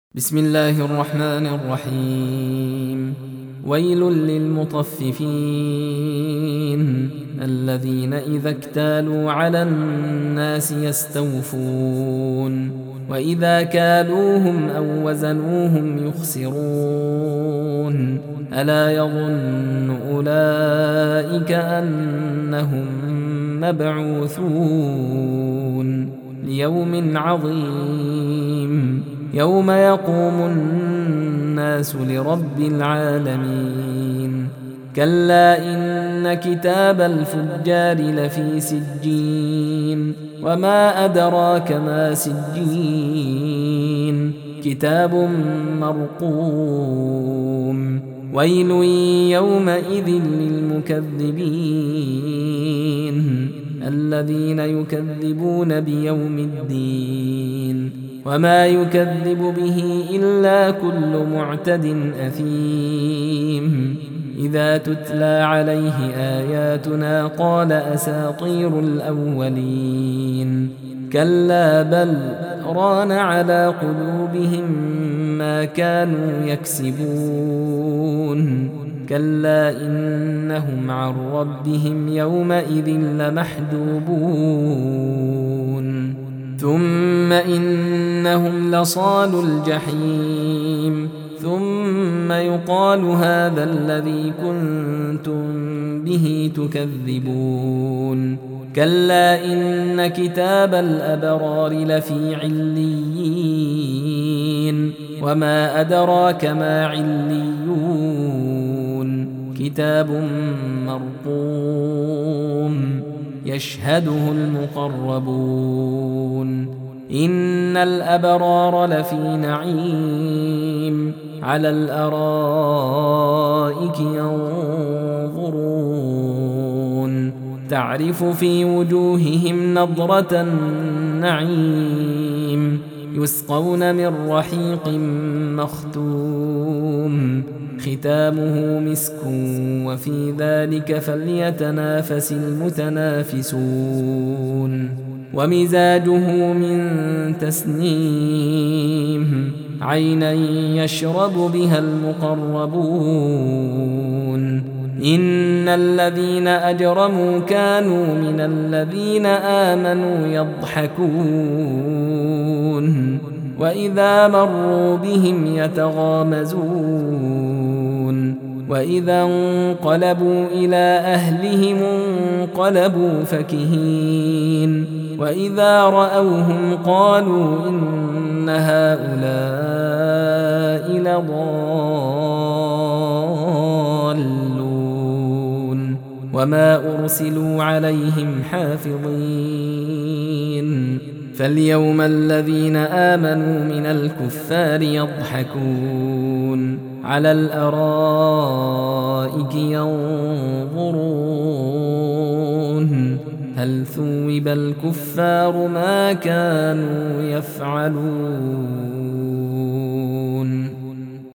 بسم الله الرحمن الرحيم. ويل للمطففين الذين إذا اكتالوا على الناس يستوفون وإذا كالوهم أو وزنوهم يخسرون ألا يظن أولئك أنهم مبعوثون ليوم عظيم يوم يقوم الناس لرب العالمين. كلا إن كتاب الفجار لفي سجين وما أدراك ما سجين كتاب مرقوم. ويل يومئذ للمكذبين الذين يكذبون بيوم الدين وما يكذب به إلا كل معتد أثيم. إذا تتلى عليه آياتنا قال أساطير الأولين. كلا بل ران على قلوبهم ما كانوا يكسبون. كلا إنهم عن ربهم يومئذ لمحجوبون ثم إنهم لصالوا الجحيم ثم يقال هذا الذي كنتم به تكذبون. كلا إن كتاب الأبرار لفي عليين وما أدراك ما عليون كتاب مرقوم يشهده المقربون. إن الأبرار لفي نعيم على الأرائك ينظرون تعرف في وجوههم نضرة النعيم يسقون من رحيق مختوم ختامه مسك وفي ذلك فليتنافس المتنافسون. ومزاجه من تسنيم عينا يشرب بها المقربون. إن الذين أجرموا كانوا من الذين آمنوا يضحكون وإذا مروا بهم يتغامزون وإذا انقلبوا إلى أهلهم انقلبوا فكهين وإذا رأوهم قالوا إن هؤلاء لضالون وما أرسلوا عليهم حافظين. فاليوم الذين آمنوا من الكفار يضحكون على الأرائك ينظرون هل ثوب الكفار ما كانوا يفعلون.